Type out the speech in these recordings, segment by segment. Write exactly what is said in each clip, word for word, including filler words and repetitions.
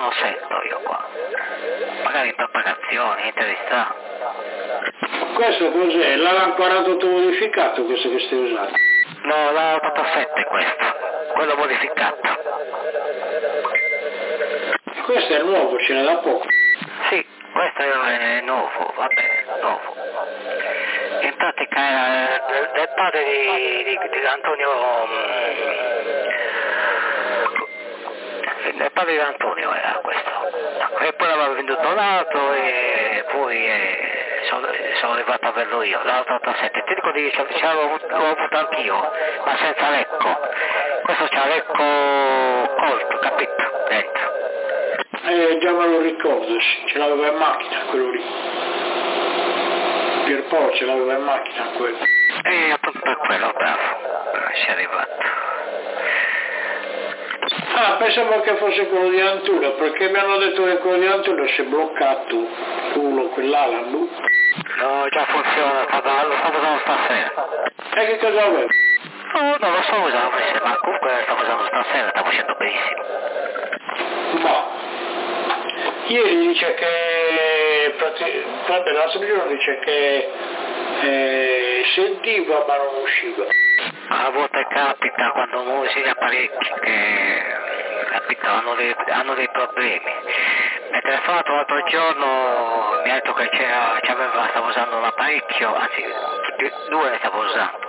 non lo sento io qua. Magari in propagazione, interista. Questo cos'è? L'ha ancora tutto modificato questo che stai usando? No, la ottantasette questo, quello modificato. Questo è nuovo, ce n'è da poco. Sì, questo è nuovo, vabbè, nuovo. In pratica era del, del padre di, di, di Antonio, um, del padre di Antonio era questo. E poi l'aveva venduto un altro e poi eh, sono, sono arrivato a averlo io, l'ottantasette. Ti dico di ce l'avevo l'ho avuto anch'io, ma senza lecco. Questo c'ha lecco colto, capito? Dentro. Eh, già me lo ricordo, sì, ce l'aveva in macchina quello lì. Pierpaolo ce l'aveva in macchina quello. E appunto per quello, bravo, si è arrivato. Ah, pensavo che fosse quello di Antuno, perché mi hanno detto che quello di Antuno si è bloccato, culo, quell'ala, no? No, già funziona, stavo, lo stavo usando stasera. E che cosa aveva? No, non lo so usavo, ma comunque stavo usando stasera, stavo facendo benissimo. Ma ieri dice che, proprio l'altro giorno dice che eh, sentiva ma non usciva. A volte capita quando musica parecchi che capito, hanno, dei, hanno dei problemi. Mi ha telefonato l'altro giorno, mi ha detto che c'era, c'aveva, stavo usando un apparecchio, anzi tutti, due ne stavo usando.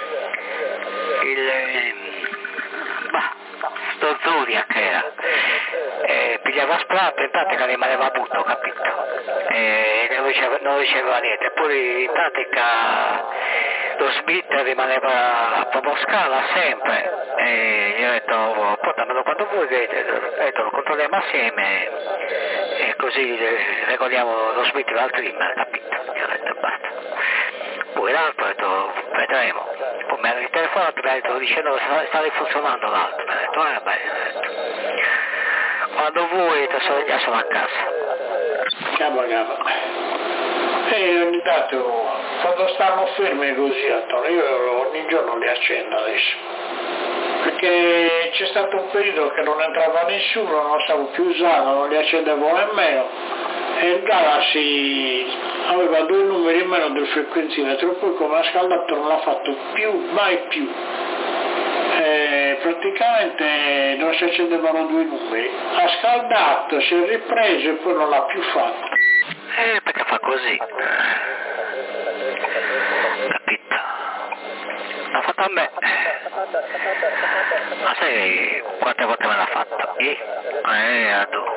Il bah, sto Zodiac era. E pigliava sprat, in pratica rimaneva butto, capito? E non riceveva, non riceveva niente. Poi in pratica lo split rimaneva proprio scala sempre. E gli ho detto, portamelo quando vuoi, ho detto, lo controlliamo assieme e così regoliamo lo split dal trimmer, capito? Gli ho detto basta. Poi l'altro ho detto, vedremo. Poi mi ha ritelefonato, mi ha detto, dicendo sta rifunzionando l'altro. Mi ha detto, eh beh, ho detto, quando vuoi, sono, già sono a casa. Chiama, chiama. E ogni tanto, quando stanno fermi così, Antonio, io ogni giorno li accendo adesso. Perché c'è stato un periodo che non entrava nessuno, non stavo più usando, non li accendevo nemmeno. E il Galaxy aveva due numeri in meno del frequenzimetro, poi come ha scaldato non l'ha fatto più, mai più. Eh, praticamente non si accendevano due numeri, ha scaldato, si è ripreso e poi non l'ha più fatto. Eh, perché fa così, capito? L'ha fatto a me, ma sai quante volte me l'ha fatto? Eh, eh, adoro.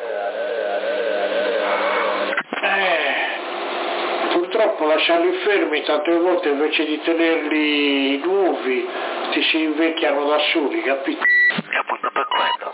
Eh, purtroppo lasciarli fermi tante volte invece di tenerli nuovi ti si invecchiano da soli, capito? E appunto per quello.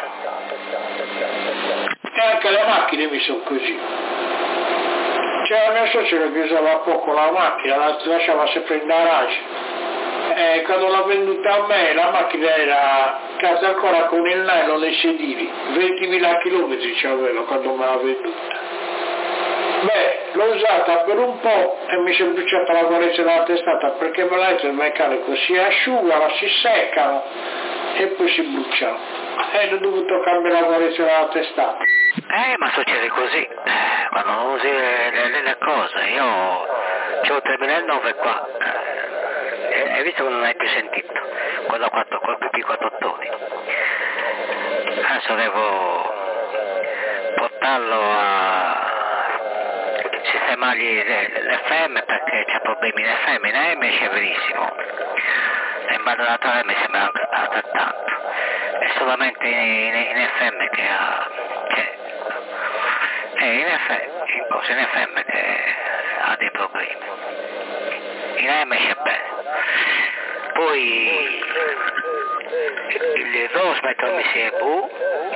E anche le macchine mi sono così. C'era mio suocero che usava poco la macchina, la lasciava sempre in garage. E quando l'ha venduta a me la macchina era casa ancora con il nylon e i sedili, ventimila chilometri ci aveva quando me l'ha venduta. Beh, l'ho usata per un po' e mi si è bruciata la correzza della testata perché me l'ha detto il meccanico, si asciugano, si seccano e poi si bruciano. E ho dovuto cambiare la correzza della testata. Eh, ma succede così, quando non usi le, le, le cose. Io c'ho il tremilanove qua, eh, hai visto che non hai più sentito? Quello quattro, col P P quattro toni. Adesso devo portarlo a sistemargli l'F M perché c'ha problemi in F M, in A M esce benissimo. E in base alla trave mi sembra altrettanto. È solamente in, in, in F M che ha... Che, è in F M, in, cosa, in F M che ha dei problemi. In A M esce bene. Poi il trasmettere M C V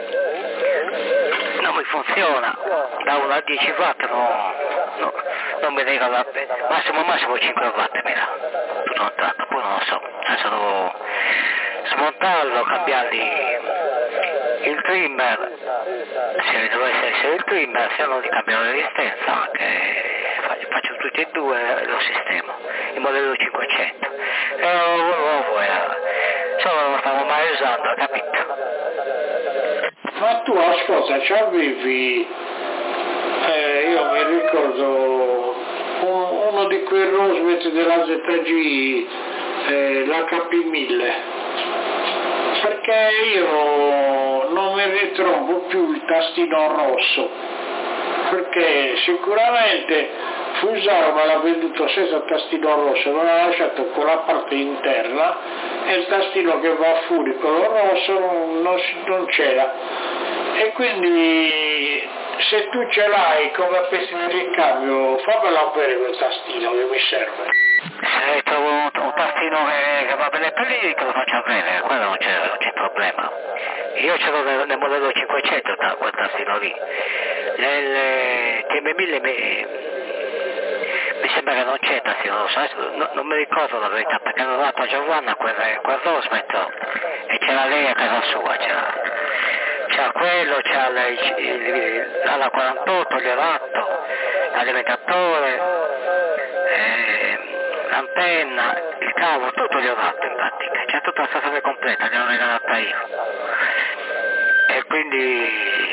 non mi funziona, da uno a dieci watt no, no, non mi regala bene, massimo massimo cinque watt mi dà, tutto un tratto, poi non lo so, adesso devo smontarlo, cambiargli il trimmer, se dovesse essere il trimmer, se no di cambiare la resistenza, anche faccio, faccio tutti e due lo sistema, il modello cinquecento, e nuovo era, solo non lo stavo mai usando, capito? Ma tu ascolta, c'avevi, eh, io mi ricordo un, uno di quei Rosmet della Z G, eh, l'H P mille, perché io non mi ritrovo più il tastino rosso, perché sicuramente Fusaro me l'ha venduto senza tastino rosso, non ha lasciato con la parte interna e il tastino che va fuori, quello rosso, non, non, non c'era. E quindi se tu ce l'hai come pezzo di ricambio, fammelo avere quel tastino che mi serve. Se trovo un, un tastino che, che va bene per lì, che lo faccio avere, quello non c'è, non c'è problema. Io ce l'ho nel, nel modello cinquecento, quel tastino lì. Nel T M mille mi, mi sembra che non c'è tastino, non, so, non, non mi ricordo la verità, perché l'ho dato a Giovanna quel, quel Rosmet e c'era lei a casa sua, c'era, c'era quello, c'era la quarantotto, gli ho dato, l'alimentatore, eh, l'antenna, il cavo, tutto gli ho dato in pratica, c'è tutta la stazione completa, gliel'ho regalata io. E quindi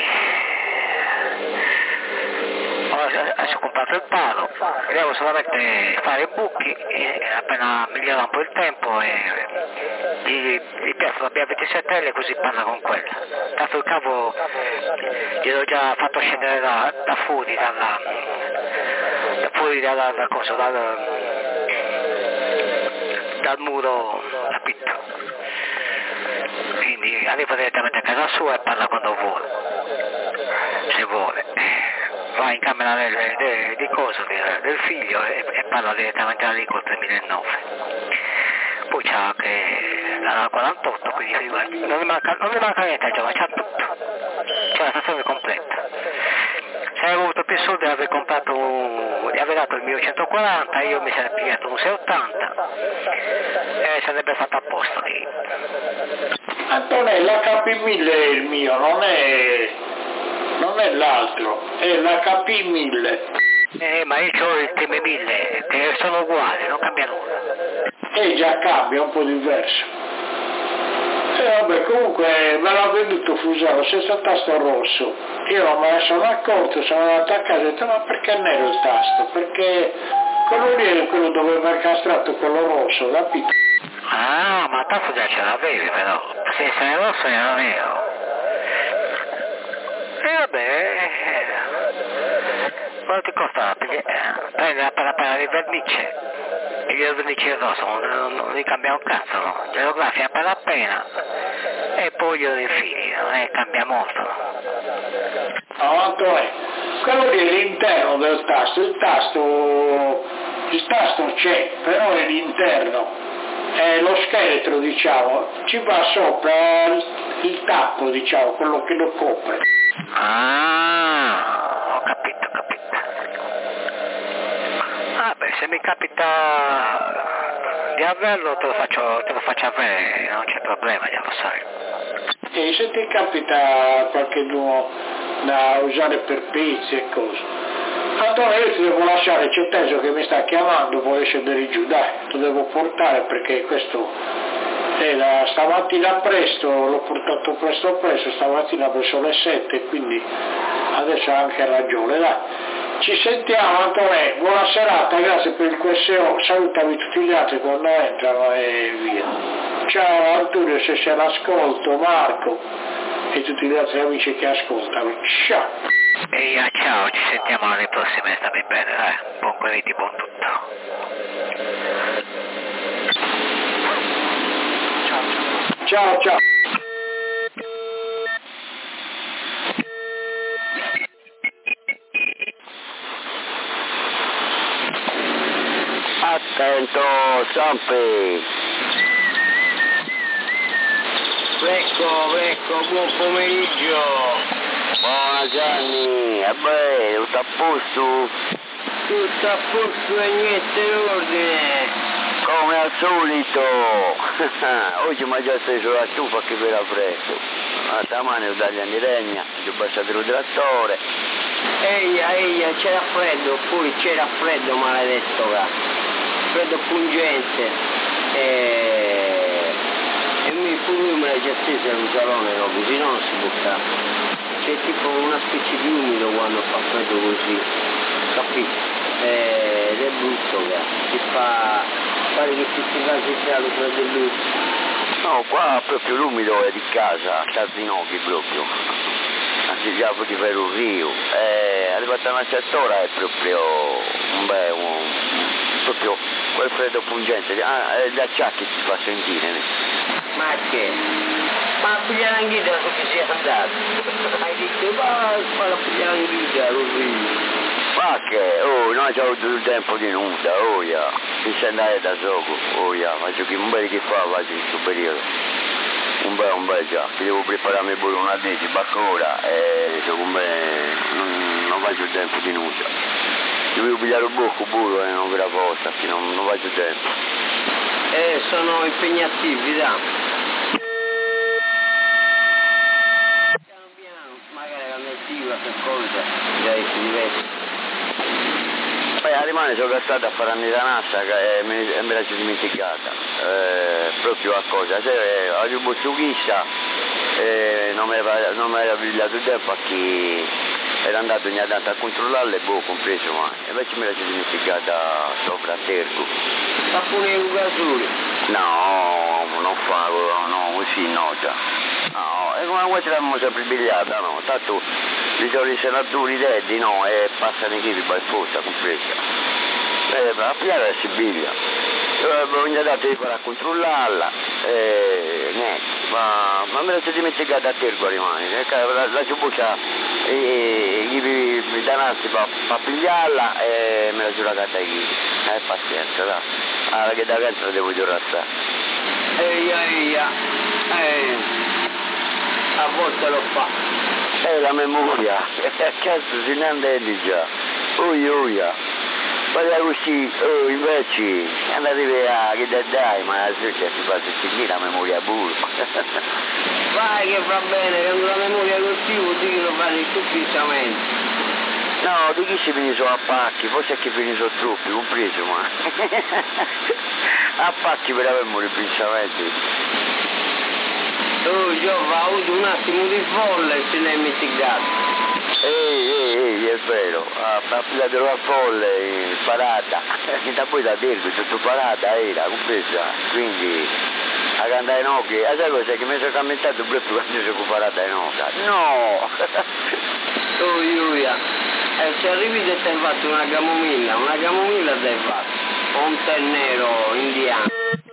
adesso ho comprato il palo, devo solamente fare i buchi e appena migliora un po' il tempo e gli, gli piazzo la B A ventisette L così parla con quella. Tanto il cavo gliel'ho già fatto scendere da, da fuori, dalla, da fuori dalla, da cosa, dal, dal muro, capito? Quindi arriva direttamente a casa sua e parla quando vuole, se vuole. Va in camera del, del, di cosa, del, del figlio e, e parla direttamente da lì col tremilanove. Poi c'ha anche la quarantotto, quindi non mi manca, non mi manca niente, c'ha tutto, c'è la stazione completa. Se avevo avuto più soldi avrei comprato, gli avrei dato il mio centoquaranta, io mi sarei pigliato un seicentottanta e sarebbe fatto apposta lì. Antonello, l'H P mille è il mio, non è... non è l'altro, è l'H P mille. Eh, ma io ho il T M mille, che sono uguali, non cambia nulla. E già cambia, un po' diverso. E vabbè, comunque me l'ha venduto Fusaro senza tasto rosso. Io non me ne sono accorto, sono andato a casa e ho detto ma perché è nero il tasto? Perché quello lì è quello dove mi ha incastrato quello rosso, capito? Ah, ma tanto già ce l'avevi però, se sei rosso era nero. E vabbè, quanto ti costa? Perché prendere per la palla di vernice, e gli vernici rosso non, non, non li cambia un cazzo, no? Glielo graffia per la pena e poi glielo infili, non è che cambia molto. No, Antonio, quello lì è l'interno del tasto, il tasto, il tasto c'è, però è l'interno, è lo scheletro diciamo, ci va sopra il, il tappo diciamo, quello che lo copre. Ah, ho capito, ho capito. Ah beh, se mi capita di averlo te lo faccio, te lo faccio avere, non c'è problema, già lo sai. E se ti capita qualcuno da usare per pezzi e cose, allora io ti devo lasciare, c'è Teso che mi sta chiamando, vuole scendere giù, dai, lo devo portare perché questo era stamattina presto, l'ho portato presto presto, stamattina verso le sette, quindi adesso ha anche ragione, dai. Ci sentiamo Antonio, buona serata, grazie per il Q S O, salutami tutti gli altri quando entrano e via. Ciao Antonio se sei all'ascolto, Marco e tutti gli altri amici che ascoltano, ciao. Eia, ciao, ci sentiamo alle prossime, stammi bene, dai, buon quelli, buon tutto. Ciao ciao. Attento, Zampi! Ecco, ecco, buon pomeriggio! Buona Gianni, e beh, tutto a posto? Tutto a posto e niente in ordine! Come al solito! Oggi mi ha già steso la stufa che per freddo. Ma stamane ho dato di legna, ho passato il trattore. Eia, eia, c'era freddo, poi c'era freddo maledetto qua. Freddo pungente. E... e mi pure me l'ha già steso in un salone, no? Così non si può stare. c'è tipo una specie di umido quando fa freddo così, capito? Ed è brutto, che fa pare che ti si va creato fra dell'uso. No, qua proprio l'umido è di casa, a Tarzinocchi proprio, anzi già di per un rio, è arrivata una certa ora è proprio un bel, un, proprio quel freddo pungente, ah, gli acciacchi si fa sentire. Ma che? Ma a pigliare l'anghita che si è andato, hai detto va a fare a pigliare l'anghita, lo rio. Ma che, oh, noi abbiamo avuto il tempo di nuda, oh yeah, si sa andare da gioco, oh yeah, ma giochi un bel che fa, vado in questo periodo, un bel, un bel già, che devo prepararmi pure una deci, baccora, e gioco un bel, non, non faccio il tempo di nuda, devo pigliare il bocco pure, eh, non ve la posta, non, non faccio tempo. Eh, sono impegnativi, da. Piano piano, magari la nettiva per cosa, già si diverte. Poi a rimane sono gastato a fare anni da nassa e me, me la sono dimenticata, eh, proprio a cosa, se eh, oggi un chissà, eh, non mi aveva pigliato il tempo a chi era andato ogni tanto a controllarle, boh, compreso, ma invece me la sono dimenticata sopra a Tergo. Fa pure il gasuri? No, non fa, no, così no già. No, e come voi ce l'abbiamo sempre pigliata, no, tanto di solito senatori detti, no, e passano i tipi per forza, compresa. Eh, a pigliare la Sibiglia. Ogni tanto di fare a controllarla, e niente, ma, ma me la sono dimenticata a Tergo rimane, la, la ciubuccia gli danassi per pigliarla e me la sono ragata ai chili, eh pazienza, dai, allora che da dentro devo giurare. Eia eia, eh, a volte lo fa. Eh la memoria, cazzo si ne andelli già, oi oia. Guarda così, oh, invece, andate via, che da dai, ma la sera si fa sentire la memoria pure. Vai che va bene, che la memoria così vuol dire che lo fai in tutti i pensamenti. No, di chi si finiscono a pacchi, forse è che finiscono troppi, compreso, ma... a pacchi per avere i pensamenti. Oh, io ho avuto un attimo di folle se l'hai mitigato. Ehi, ehi, ehi, è vero, ha pigliato la folle in parata, e da poi da Tergo, tutto parata era, compresa, quindi a cantare in occhi, e sai cosa, che mi sono commentato proprio quando sono parata in occhi, no! Oh, Iuia, e se arrivi e ti hai fatto una camomilla, una camomilla ti hai fatto, o un tè nero indiano.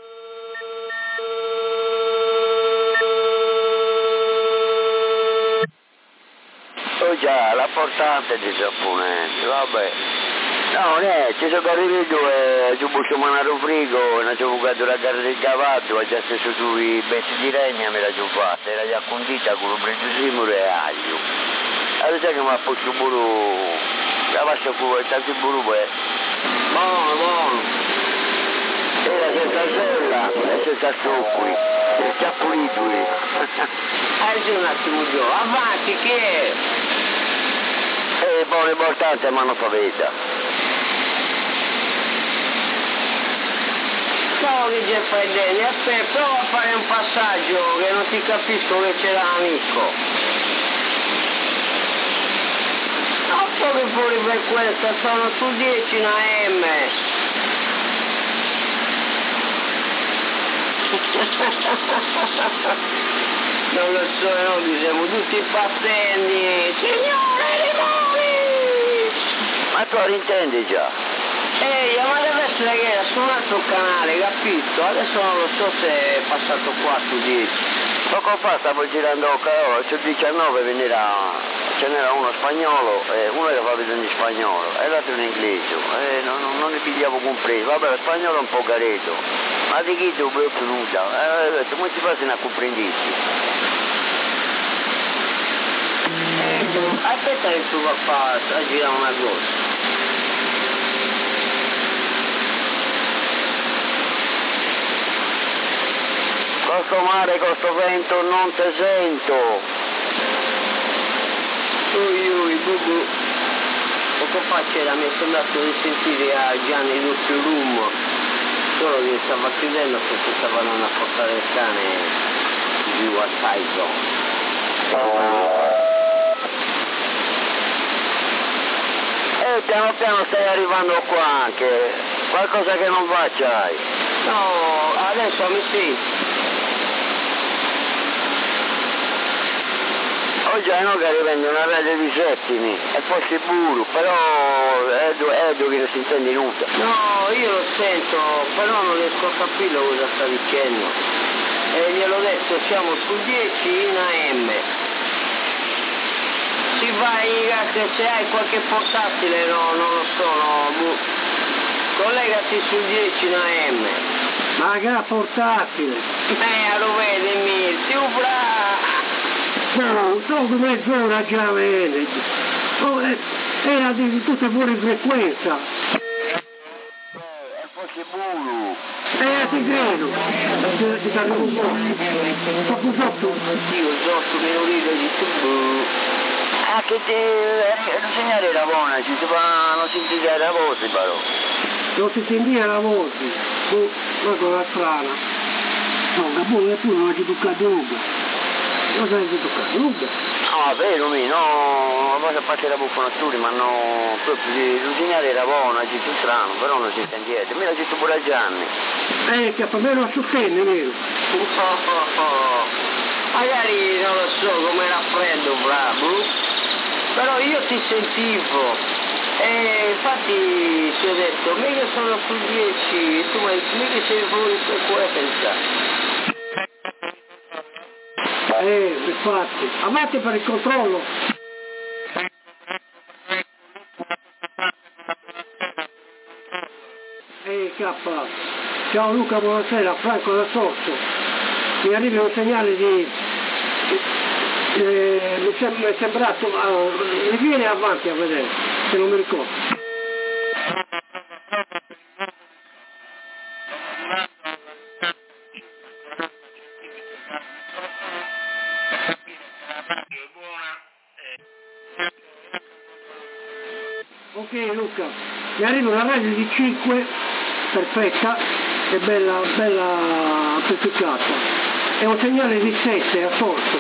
Oh già, l'importante di giapponese, vabbè. No, niente, ci sono arrivato e ci ho buttato mano frigo, e non ci ho bucato la carne di cavallo, ho già stesso su i pezzi di regna me la ci ho fatta, era già condita con un pregiusimolo e aglio. Allora sai che mi ha posto pure, la pasta con il tanto burro è... Buono, buono. Era senza sella e senza zuccheri, senza pulito. Eh, un attimo giù, avanti, che è? E poi l'importante è mano faveta. No, che già fai bene, aspetta, prova a fare un passaggio che non ti capisco che c'è l'amico. Non so che fuori per questa, sono su dieci in A M. Non lo so, noi siamo tutti impazzenti. Signore Rimoni! Ma tu lo intendi già? Ehi, ma deve essere che era su un altro canale, capito? Adesso non lo so se è passato qua su dieci. Poco fa stavo girando, oh, su diciannove veniva, ce n'era uno spagnolo, eh, uno era fatto in spagnolo e l'altro in inglese, eh, non, non, non ne pigliavo compreso, vabbè lo spagnolo è un po' caretto, ma di chi tu proprio nuda, eh, ho detto, come si fa se ne comprendisci? Aspetta che tu va a girare una cosa. Costo mare, costo vento, non te sento. Ui ui, bubu. Poco fa c'era, mi è sembrato di sentire a Gianni doppio room, solo che stava chiudendo perché stavano a portare il cane di Wassai Zone. piano piano stai arrivando qua anche, qualcosa che non va c'hai. No, adesso mi senti. Oggi è no che rivende una radio di settimi, e forse buru, però è due che non si intende nulla. No, io lo sento, però non riesco a capire cosa sta dicendo. E gliel'ho detto, siamo su dieci in A M. Si vai, se hai qualche portatile, no, non lo so, no, collegati sul dieci in A M. Ma che portatile? Eh, lo vedi, Mirti, ubra! No, dopo mezz'ora già vedi. Oh, eh, era di tutte fuori frequenza. E forse buru. Eh, ti credo. Ti, ti arrivo un po'. Troppo sotto. Io sotto minorile di tu. Ah, che ti... Eh, non segnare la buona, ci si fa... non si sente la voce però. Non si sentiva la voce. Oh, ma cosa strana. No, capone eppure non ci toccato nulla. Non si è toccato nulla. No, vero, mi, no, poi a parte la buffonatura, ma no, proprio non segnare era buona, ci fu strano, però non si sente niente. Me l'ha detto pure a Gianni. Eh, che per me non sostenne, vero? Oh, oh, oh. Magari non lo so come era freddo, bravo. Però io ti sentivo. E infatti ti ho detto, mica sono sul dieci, e tu mi hai detto, mica sei fuori frequenza. Eh, infatti. Avanti per il controllo. Ehi, K. Ciao Luca, buonasera, Franco da Sorso. Mi arriva un segnale di... Eh, mi, sem- mi è sembrato... Uh, mi viene avanti a vedere, se non mi ricordo. Ok Luca, mi arriva una radio di cinque, perfetta e bella, bella amplificata, e un segnale di sette a sorso.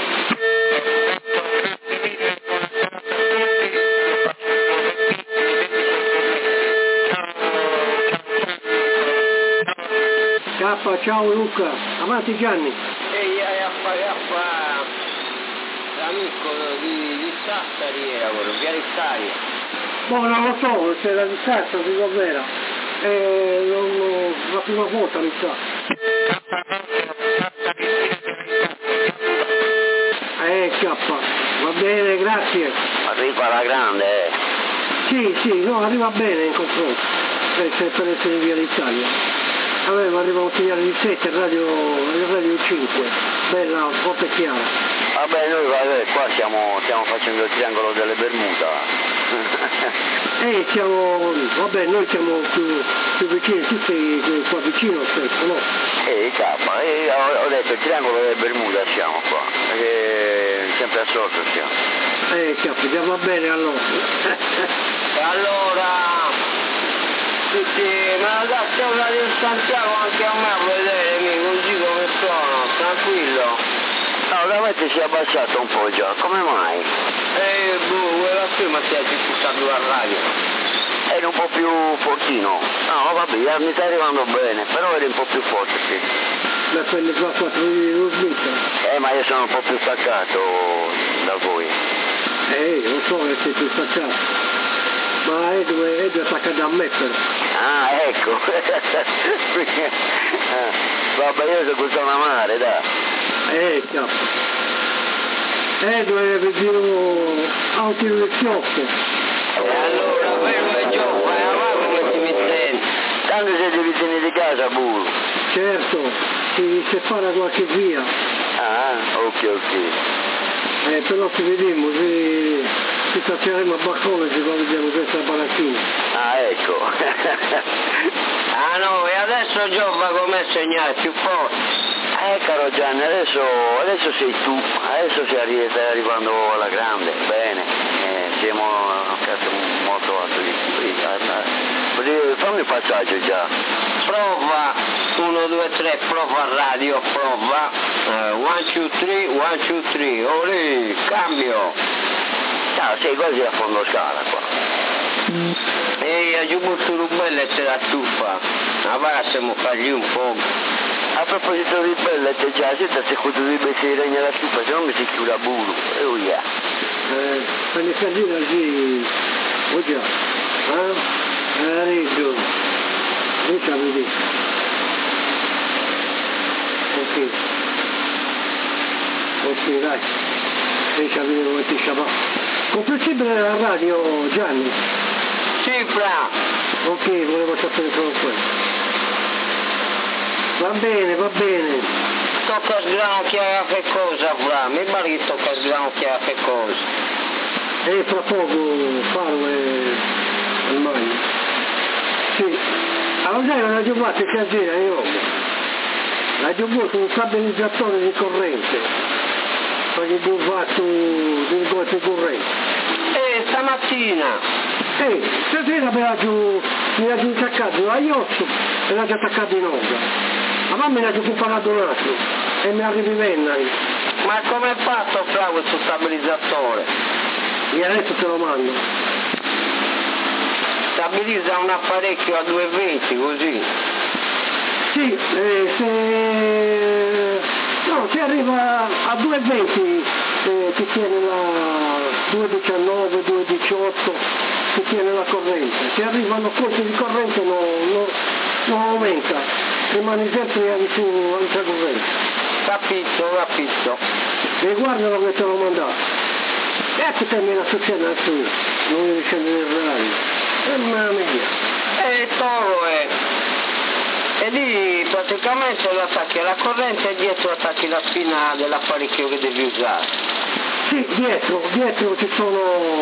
K, ciao Luca, avanti Gianni. Ehi, a fare l'amico di, di Sassari era quello, via Ristaria. Boh, non lo so, se la distanza dico vera, è la prima volta mi sa. Eh K, va bene, grazie. Arriva la grande, eh. Sì, sì, no, arriva bene in confronto, per, per essere in via d'Italia. A me mi arriva un segnale di sette, radio, radio cinque, bella, forte e chiara. Vabbè, noi vabbè, qua stiamo, stiamo facendo il triangolo delle Bermuda. Eh, siamo, vabbè, noi siamo più, più vicini, tu sei qua vicino spesso, no? Eh, cappa, eh, ho, ho detto il triangolo delle Bermuda siamo qua, perché sempre a sordo siamo. Eh, capita, va bene allora. Allora, sì, sì, ma datti un radio Santiago anche a me a vedere, così come sono, tranquillo. No, veramente si è abbassato un po' già, come mai? Eh, boh, quella prima si è fissato la radio. Era un po' più fortino. No, vabbè, mi sta arrivando bene, però era un po' più forte, sì. Ma quelli qua quattro di lo smettere. Eh, ma io sono un po' più staccato da voi. Eh, non so che sei più staccato. Ma Edo è attaccato da me però. Ah, ecco. Vabbè, io sono questo una mare, dai. Eh, capo. Edo è vicino a un tiro di schiocco. E allora, fermo e gioco, vai avanti come si mi sente. Tanto siete vicini di casa, Buru. Certo, si separa qualche via. Ah, ok, ok. Eh, però ci vediamo, ci, ci stazioneremo a balcone e ci vediamo questa baracchina. Ah, ecco. Ah no, e adesso Giova com'è segnale più forte? Eh, caro Gianni, adesso, adesso sei tu, adesso sei arri- stai arrivando alla grande, bene, eh, siamo cazzo, molto alto di prima. Fammi un passaggio già. Prova, uno, due, tre, prova radio, prova, uno, due, tre, uno, due, tre, olè, cambio. No, sei quasi a fondo scala qua. Ehi, giù molto rubelle c'è la stufa, ma siamo fargli un po'. A proposito di belle, già, senta se quando dovrebbe si regna la stufa, se no mi si chiude a buru. E oh yeah. Eh, per le casine così, oh già, eh? Eh, Reggio, lì c'ha vedi. Ok. Ok, dai. Lì c'ha vedi come ti sciapà. Comprensibile la radio, Gianni? Sì, fra. Ok, volevo sapere solo quello. Va bene, va bene. Tocca sgranocchiare che cosa, fra? Mi pare che tocca sgranocchiare che cosa. E fra poco Faro e ormai. Sì. Allora sai, la giocata che gira io. La giocata un stabilizzatore di corrente. Perché ho fatto del golpe corrente. E stamattina. E stasera mi ha giù, mi ha giù attaccato a Iossu e l'ha già attaccato in onda. Ma mamma mi ha giù imparato un altro e mi ha rivivenna. Ma come è fatto fra questo stabilizzatore? E adesso te lo mando. Stabilizza un apparecchio a due venti così? Sì, eh, se... no, se arriva a due venti eh, ti tiene la due diciannove, due diciotto, ti tiene la corrente. Se arrivano colpi di corrente non, non, non aumenta, rimane sempre al suo alta corrente. Capito, capito. E guardalo che te l'ho mandato. E che termina succedendo adesso io, non mi scende nel radio. E mamma mia. E toro è. E lì praticamente lo attacchi alla corrente e dietro attacchi la spina dell'apparecchio che devi usare. Sì, dietro, dietro ci sono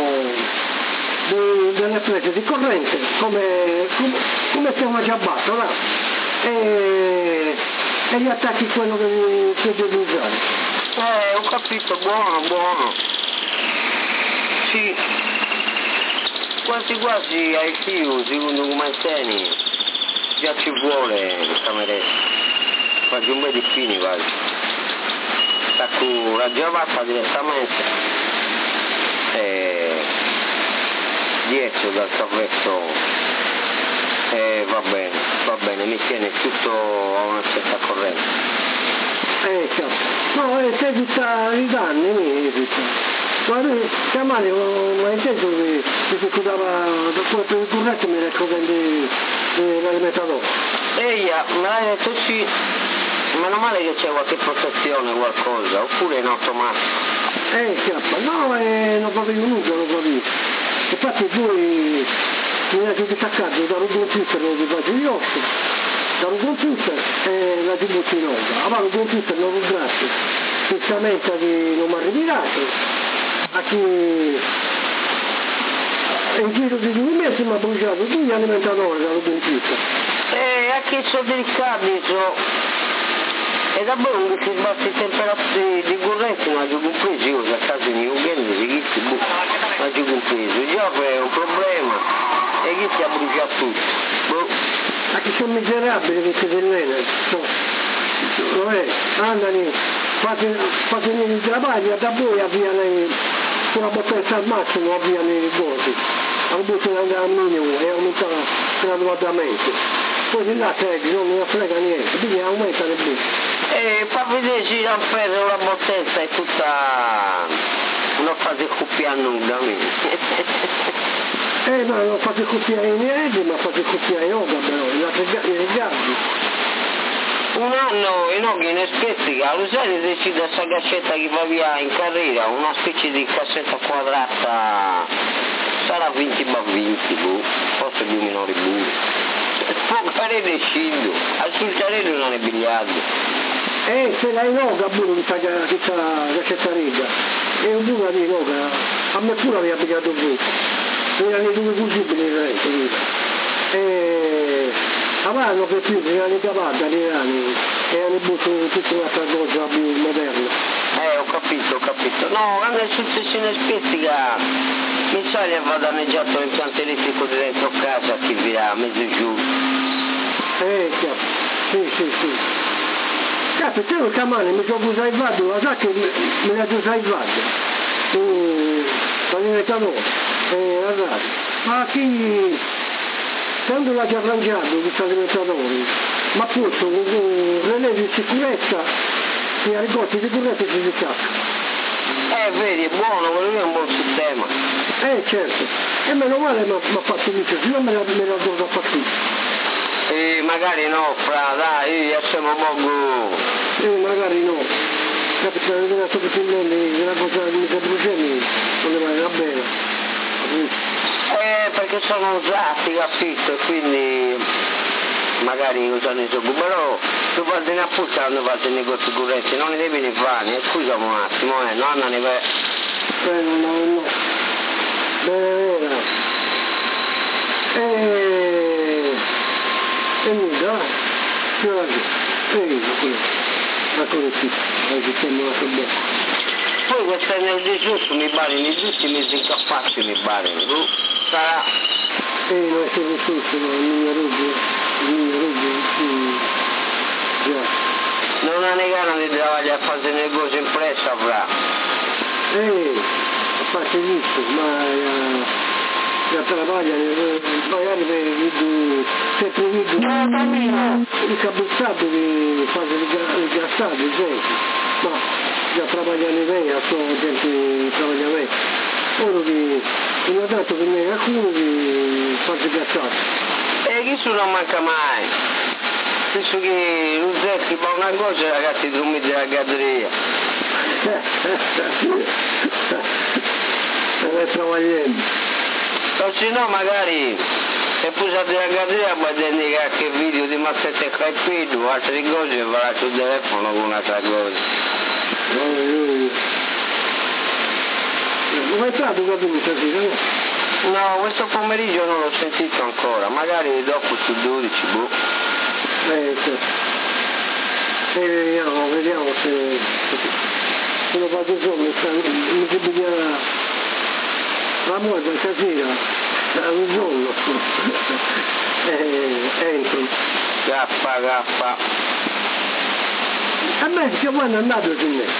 dei, delle prese di corrente, come, come, come se una ciabatta, no? E, e gli attacchi quello che, che devi usare. Eh, ho capito, buono, buono. Sì. Quasi quasi ai fiu, secondo come tieni. Già ci vuole questa meretta. Faccio un po' di fini quasi. Stacco la giovata direttamente e dietro dal traverso e va bene, va bene, mi tiene tutto a una certa corrente. Eh, certo. No, eh, se evita i danni, mi evita. Guarda, chiamare, ma inteso che si curava per il corretto mi raccontando l'alimentatore. Ehi, me l'hai detto sì, meno male che c'è qualche protezione, qualcosa, oppure in automatico. Eh, chiappa, no, eh, non capivo nulla, non capivo. Infatti poi mi ha distaccato dal computer di faccio gli occhi, dal computer e la butti in onda. Allora il computer non lo grazie, giustamente che non mi ha ritirato. A chi in giro di due mesi mi ha bruciato tutti gli alimentatori dalla computer. E a chi c'ho del cadice e da buono che si sbatti i temperati di corrente non ha giù compreso, io a casa di un genere di chi si non ha giù compreso, il gioco è un problema e chi si ha bruciato tutto. Boh. A chi sono miserabili che si dell'ene, non è, andano, fate il travaglio, da voi avviano una potenza al massimo, avviano i ricordi, hanno buttato andare al minimo e aumentano gradualmente. Poi di là che non mi frega niente, quindi aumenta le buste. E fa vedere se l'ampere la potenza è tutta una fase coppia nuda. Eh no, non fate copiare i miei, ma fate copiare i yoga però, i regali. Un anno in ogni inespertica, lo sai decide questa cassetta che va via in carriera, una specie di cassetta quadrata, sarà venti per venti, boh, forse più minore pure. Può parere scindo, al sul carrello non è biliardo. Eh, se la yoga pure questa cassetta riga, e un pure di yoga, a me pure aveva pigliato tutto. Erano i due possibili in rete, e avevano per più, erano i cavalli, erano e hanno buttato tutta un'altra cosa più moderna. Eh, ho capito, ho capito. No, quando è successo in espestica, mi sa che va danneggiato l'impianto elettrico di dentro casa, che via mezzo giù. Eh, chiaro, sì, sì, sì. Cazzo, te lo chiamane, mi sono usato il vado, la sa che me la usato il vado, l'alimentatore. Eh, ragazzi, ma chi, quando l'ha già arrangiato questo alimentatore, ma posto con le leggi di sicurezza, e ai ricordi di sicurezza si si cacca. Eh, vedi, è buono, quello lì è un buon sistema. Eh, certo, e meno male mi ha fatto visto, se no me la, me la do da partita. E magari no, fra, dai, io siamo poco... Eh, magari no. Capita che una cosa più bella, una cosa che mi sa bruciami, non ne va bene. Eh, perché sono usati, capito, quindi magari usano i suoi, però tu fate ne apposta quando fate i negozi corretti, non ne devi ne fare, eh, scusa un attimo, eh, nonna ne va... Eh, no, no, no. Bene, bene. Eh... E niente, va? Che va lì? Ehi, quello. Ma come sì, ma che siamo la bocca. Poi questa energia giusto mi barino, tutti i mesi incappati mi barino, tu sarà... Eh, non è sempre stesso, ma il mio ruggio, il mio ruggio, sì, già. Non ha negato di lavorare a fare il negozio impressa, fra. Eh, a parte giusto, ma eh, la travaglia, magari per il sempre vedo il cabuzzato che fa il grassato, esempio, ma già travagliano lei, a sua gente travaglia lei. Ora che non ho dato per me qualcuno che fa il grassato. E chi su non manca mai? Penso che Luzetti fa una cosa, ragazzi, tu mi della gadreria. Stai travagliando. O se no magari se pusate la gadreria puoi vedere qualche video di Mazzette e Caippido, altre cose e va sul telefono con un'altra cosa. Non hai stato capito stasera? No, questo pomeriggio non l'ho sentito ancora, magari dopo su dodici, boh. Eh, sì. E vediamo, vediamo se, se lo vado solo, mi si pigliarà la morte stasera, un giorno, eh, entro. Gaffa, gaffa. A me che quando è andato su me?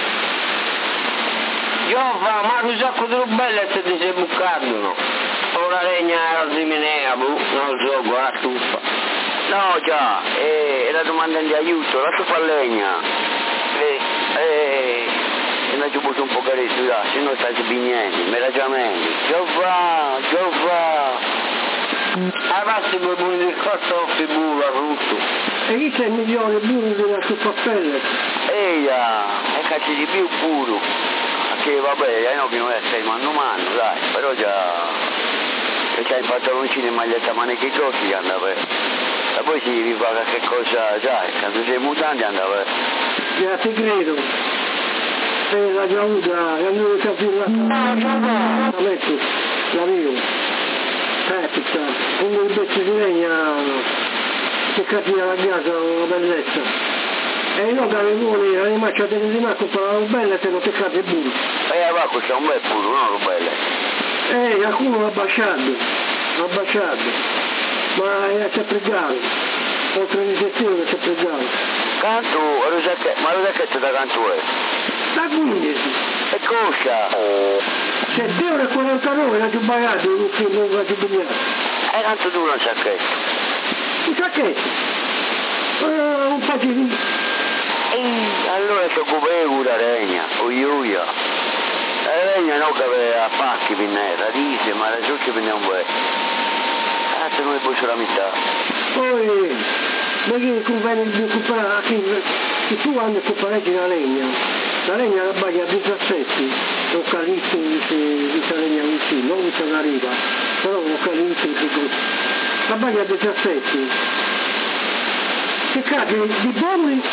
Giova, ma un sacco di rubelle se ti sei bucato, no? Ora legna era di minea, boh, non lo so, guarda tuffa. No già, eh, era domanda di aiuto, lascio fare legna. Eh, eh, e ne ho buttato un po' caretto, là, se no stai bignendo, mi era già meglio. Giova, Giova. Avanti per buoni di cartoffi, burro, tutto. E chi c'è il milione burro della sua pellet? Eia, e cazzo di più puro. Che vabbè, no che non è sei manno manno, dai, però già... E c'hai i pantaloncini e maglietta maniche corti che andava. E poi si rifà qualche cosa, sai, quando sei mutante andava. Ya ti credo. E la già avuta, quando ho capito la metto, la mio. Capita, con il pezzo di legna che capita la casa, una bellezza. E io da le vuole, la rimaccia delle rimane comprare una bella e te lo peccate il burro. E va, questo è un bel puro, non lo belle. Eh, qualcuno l'ha baciato, l'ha baciato, ma è sempre bravo, oltre di settimane è sempre bravo. Canto, ma lo sai che da canto è? Da quindici. E cosa? sette euro e quarantanove l'ha giù pagato, non l'ha giù bigliato. E canto tu un sacchetto? Un sacchetto? Uh, un po' di... Ehi, allora si occupa la regna, oioia. La regna no che aveva pacchi per me, radice, ma la giocca per me un bel. Cazzo non è poi sulla metà. Poi, ma che conviene di comprare, che tu quando compari la legna, la legna la baglia a diciassette, un calizzo di questa legna vicino, non questa la riva, però un calizzo di così. La baglia a diciassette. Che cade di bombi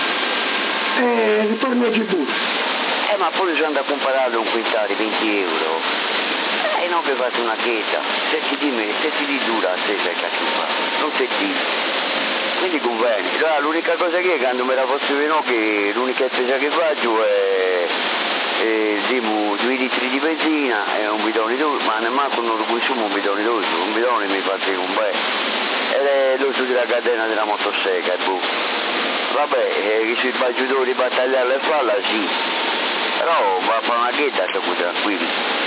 e ritorno a Gibù. Eh ma poi sono andato a comprare un quintale venti euro. E non che fate una cheta. Senti di me, senti di dura a te sei cazzo, non senti. Quindi conviene. Allora, l'unica cosa che è quando me la faccio no che l'unica spesa che faccio è, è dimo, due litri di benzina e un bidone d'olio, ma nemmeno non lo consumo un bidone d'olio, un bidone mi fa un bel. Ed è l'uso della catena della motosega, e boh. Vabbè, eh, sui baggiatori battagliare le falla sì, però va a fare una ghetta, sto qui tranquillo.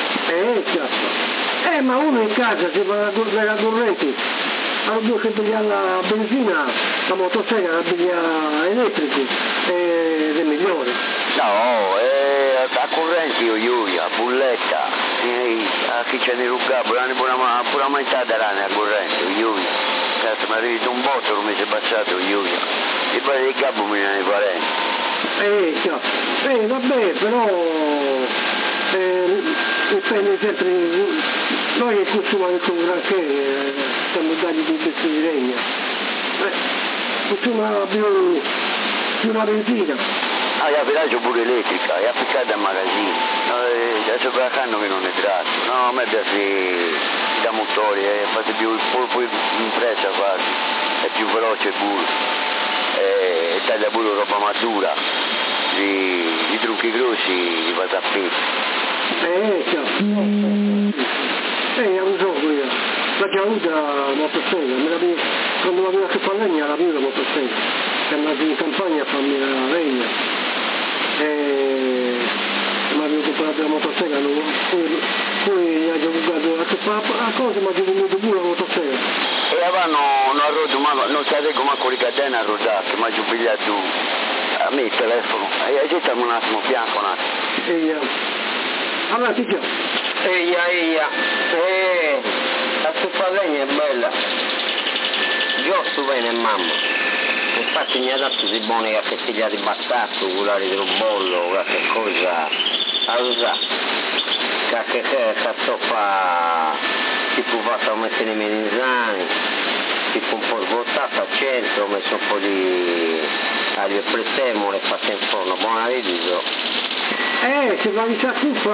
Eh, certo. Eh, ma uno in casa si va alla corrente, allora che pigliare la benzina, la motosega la piglia elettrica, ed è migliore. No, eh, a corrente io, io, a bulletta, eh, a chi c'è di ruggare, pure pure aumentata l'anno a corrente, io, cazzo mi è arrivato un botto come si è passato, io, e poi il capo mi viene parenti. Eh, certo. Eh, vabbè, però eh, dipende sempre, noi che consumiamo con granché, eh, siamo dati di pezzi di legno, eh, consumiamo più, più una benzina. Ah, io piace pure elettrica, è appiccata al magazzino, no, adesso per la canna che non è tratto, no, a me piace da motore, è fatto più, poi, poi impressa quasi, è più veloce pure, e taglia pure roba matura, i, i trucchi grossi li fa a pezzi. Eh, certo. Eh, non so io, la già avuta la motosega, me la vi, quando la vedo che fa legna la vedo la motosega, che è andato in campagna a farmi la legna. E mi avevo comprato la motosega, poi, poi ho giocato a che fa la cosa, ma ho giocato pure la motosega. E avanti non ha rotto, ma non sapete come con le catene a rodare, ma ci ho pigliato a me il telefono, e agitiamo un attimo, bianco un attimo. E allora ti chiamo. Eia, eia, eh, la stuffa a legna è bella, io sto bene mamma. Infatti mi ha dato di buone che figlia di battato, curare del bollo, qualche cosa a usare. Che stoffa tipo fatta a mettere i menisani, tipo un po' svuotata al centro, ho messo un po' di aglio e prezzemolo e fatta in forno, buona reddito. Eh, se va di stuffa,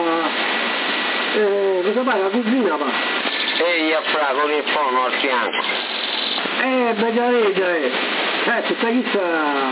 eh, cosa fai, la cucina va? Ehi, a fra, con il forno al fianco. Eh, bella legge, eh, se stai chissà...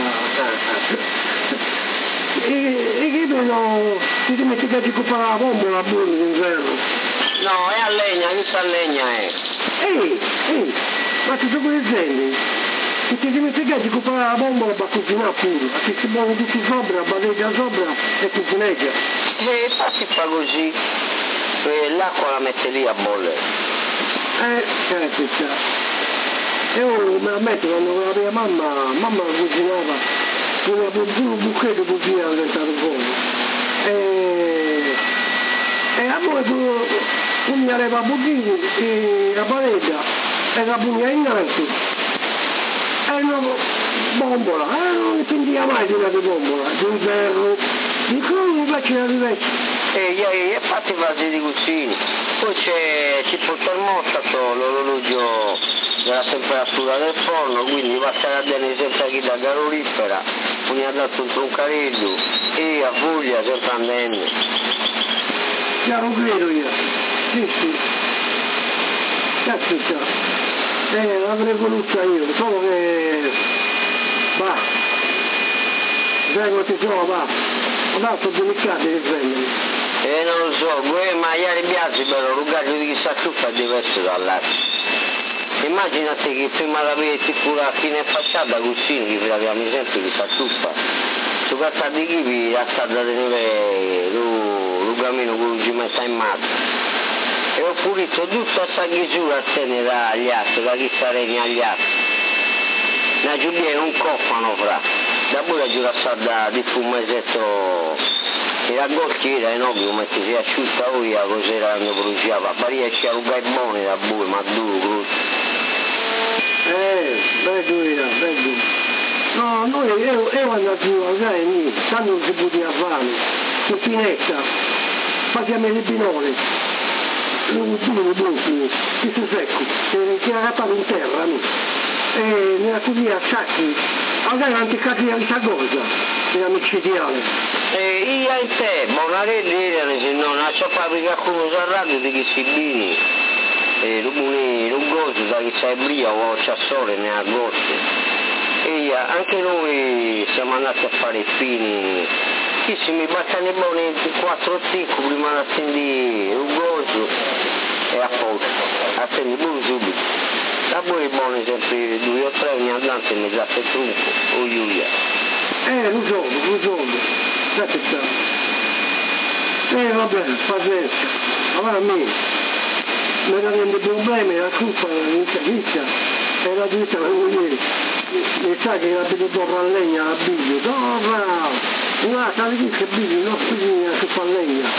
E, e che vedo, ti dimentichi di fare la bombola pure d'inverno? No, è a legna, questa a legna è. Ehi, ehi, ma ti sto dicendo, se ti dimentichi di fare la bombola per cucinare pure, a che si muove tutti sopra, la badeggia sopra e cucineggia. E infatti fa così, e l'acqua la mette lì a bollere. Eh, certo, certo. Io me la metto quando la mia mamma, mamma cucinava, con un buchetto così era diventato fuoco. E, e a voi tu pugnare la buchina e la pareggia e la pugna innanzi. E una bombola, eh, non ne sentiva mai di una bombola, di un ferro, di come invece la rivecchia. E e infatti fasi di cucina. Poi c'è tipo il termostato, l'orologio della temperatura del forno, quindi basta a bene senza chi da calorifera, quindi ha dato un troncarello e a voglia sempre andando. Chiaro credo io, sì sì, cazzo c'è, eh l'avrei voluta io, solo che, va, sai come ti sono, va, ma sono delicati che prendono. E non lo so, quei maiali bianchi però l'ugaggio di chissà ciuffa è diverso dall'altro. Immaginate che prima l'avete pure a fine facciata cucini, che abbiamo sempre chissà ciuffa. Su questa di chi la sta da tenere lo cammino con il messa in mano. E ho pulito tutta questa chiusura a tenere dagli altri, da chi regna agli altri. La giubiera un cofano fra, da pure giù la strada di fumesetto. E la golchiera è nobile come ti si asciutta via così erano bruciava, ma riesce a rubare buoni da bue, ma duro, brutto. Eh, bello era, bello. No, noi io, io andato a usare lì, tanto non si poteva fare, in pinetta, facciamo le pinole, un duro, brutto, questo secco, che era capato in terra, no? E nella cucina a sacchi, magari non ti capire questa cosa, nella micidiale. E io e te, Bonarelli erano, se non la sua fabbrica con uno radio di chi si bini, e lumini, lungoso, da chi c'è bria o c'è sole ne agosto. E io, anche noi siamo andati a fare i fini, chi si mi battano i buoni quattro ticco prima di attendere lungoso e a posto, attendi pure subito. Da poi i buoni sempre due o tre ogni andante mi dà il trunco, o Giulia. Eh, lo so, lo so. Aspetta, Eh vabbè, pazienza. Allora a me mi era dando problemi, la colpa l'inizia, e la vita come dire, mi sa che abito torno a legna a biglio, torna! No, sai che biglio, non spugna su fa legna.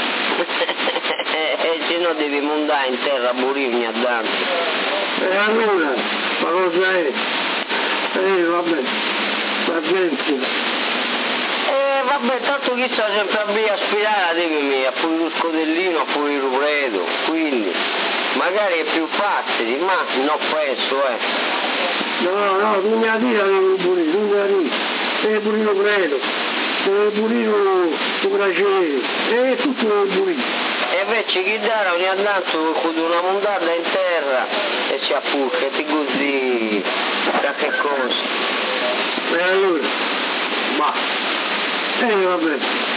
E se no devi mondare in terra a burirmi a Dante. E allora, ma cosa è? Eh vabbè, pazienza. Eh vabbè, tanto chi sta sempre a via a spirare, devi a pure lo scodellino, a pure il rupredo, quindi magari è più facile, ma non penso, eh. No, no, tu mi ha detto che devi pulire, tu mi ha detto, devi pulire il rupredo, devi pulire il braciere, e tutto devi pulire. E invece chi dà ogni andato con una mondata in terra e si appurca, ti così, da che cosa? E allora? Ma... Eh vabbè,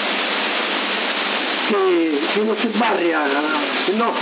che, che non si barria, se no,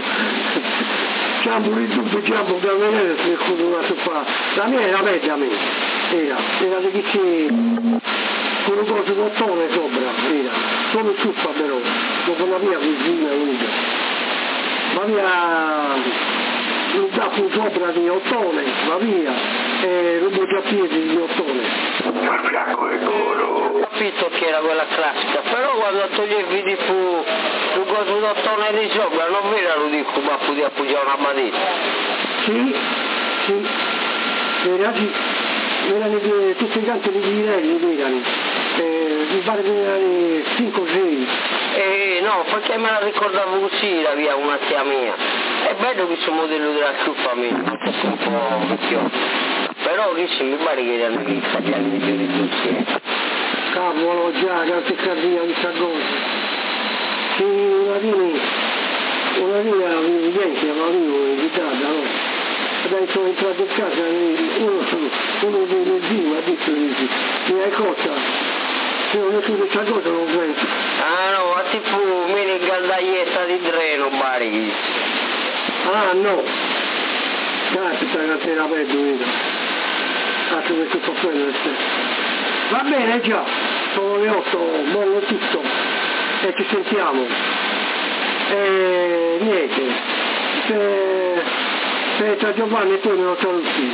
c'è pure il dubbio, c'è un po' vedere se continuato qua. La mia era meglio a me, era, era di chi c'è, con un coso d'ottone sopra, era, solo zuppa però, dopo la mia cucina unica. La mia, un tappo sopra di ottone, va via, e un bugiapiedi di ottone. Al fianco e coro. Ho capito che era quella classica, però quando toglievi di fu un coso d'ottone di sopra, non era lo dico, ma potevi appoggiare una matita. Sì, sì, era sì, erano di, tutti i canti di Virelli, erano, eh, mi pare che erano cinque o sei. Eh no, perché me la ricordavo così, la via una tia mia. È bello questo modello della ciuffa mia, un po' vecchio. Però lì si mi pare che erano gli italiani migliori tutti, eh. Cavolo già, che cardia di sta cosa. Sì, una via, una via, niente, ma vivo in Italia, no? Adesso sono entrato in casa, uno, uno dei miei zii mi ha detto, dici, mi hai cosa? Se non è su questa cosa non penso. Ah no, ma tipo mini galdaglietta di dreno, Bari. Ah no, caspita che te la perdo, vedi. Cazzo che tutto quello è va bene già, sono le otto, mollo tutto e ci sentiamo. E niente, se, se c'è Giovanni poi me lo saluti.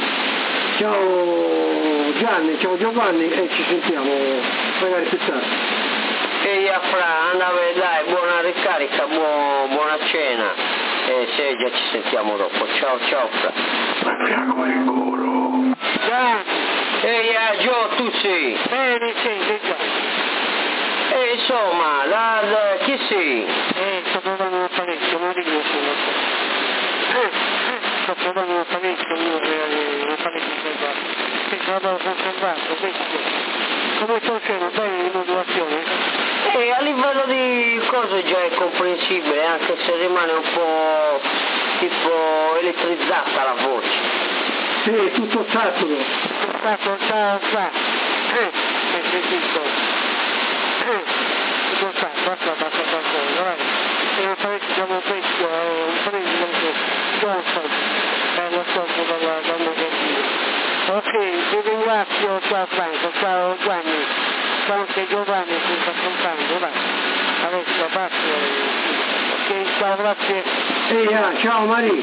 Ciao Gianni, ciao Giovanni e ci sentiamo magari più tardi. E io fra, andave dai, buona ricarica, buon, buona cena e se già ci sentiamo dopo. Ciao ciao fra. Al fianco e coro. Già, ehi Gio, tu sei? Eh, mi senti già. E insomma, la, la, chi sei? Eh, sto provando parecchio, non dico solo. Eh, sto provando parecchio, io non parecchio conservato. Penso l'avevo conservato, questo. Come sto facendo? Bene in modulazione? E a livello di cose già è comprensibile, anche se rimane un po' tipo elettrizzata la voce. Sì, tutto saturo. Tutto saturo, ciao, ciao. Eh, hai sentito? Eh, tutto saturo, basta, basta, basta, guarda. E un parecchio siamo un pezzo, un parecchio anche Johnson, per lo scopo dal magazzino. Ok, vi ringrazio, ciao Franco, ciao Gianni, ciao anche Giovanni che sta ascoltando, va. Adesso basta, ok, ciao, grazie. Ehi, ah, ciao Maria.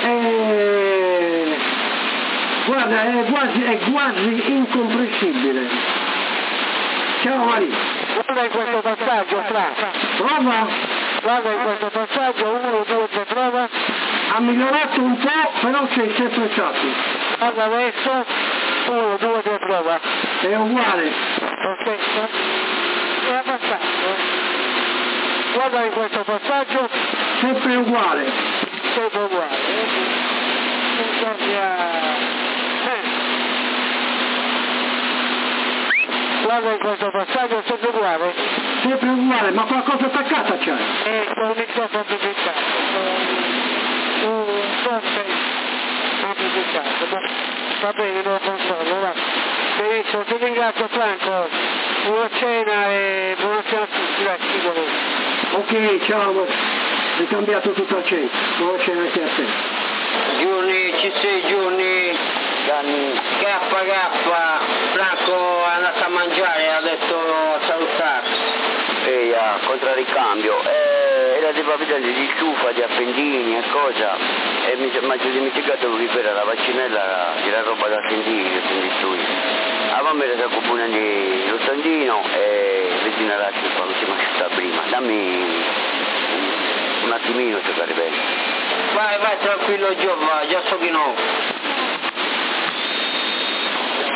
Eh... Guarda, è quasi, è quasi incomprensibile. Ciao Maria. Guarda in questo passaggio, Fra. Prova. Guarda in questo passaggio, uno, due, tre, prova. Ha migliorato un po', però sei sempre stato. Guarda adesso, uno, due, tre, prova. È uguale. Perfetto. È abbastanza. Guarda in questo passaggio. Sempre uguale. Sempre uguale. Non cambia... Guarda in questo passaggio, sempre uguale? Sempre uguale, ma qualcosa attaccata c'è? Eh, c'è un microfono amplificato, un forte amplificato, va bene, lo controllo, va. Benissimo, ti ringrazio Franco, buona cena e buona cena a tutti, grazie, ok, ciao, hai cambiato tutto al centro, buona cena anche a te. Giorni, ci sei Giorni? Gaffa gaffa, Franco è andato a mangiare, ha detto a salutarsi. e a contrarricambio, e era tipo abitante di stufa, di appendini e cosa, e mi sono dimenticato che per la vaccinella di la roba da appendini che sono distruiti. A mamma era stato comune lo standino e vicino alla città, non si sta prima, dammi un attimino se va bene. Vai, vai tranquillo Giova, già so che no.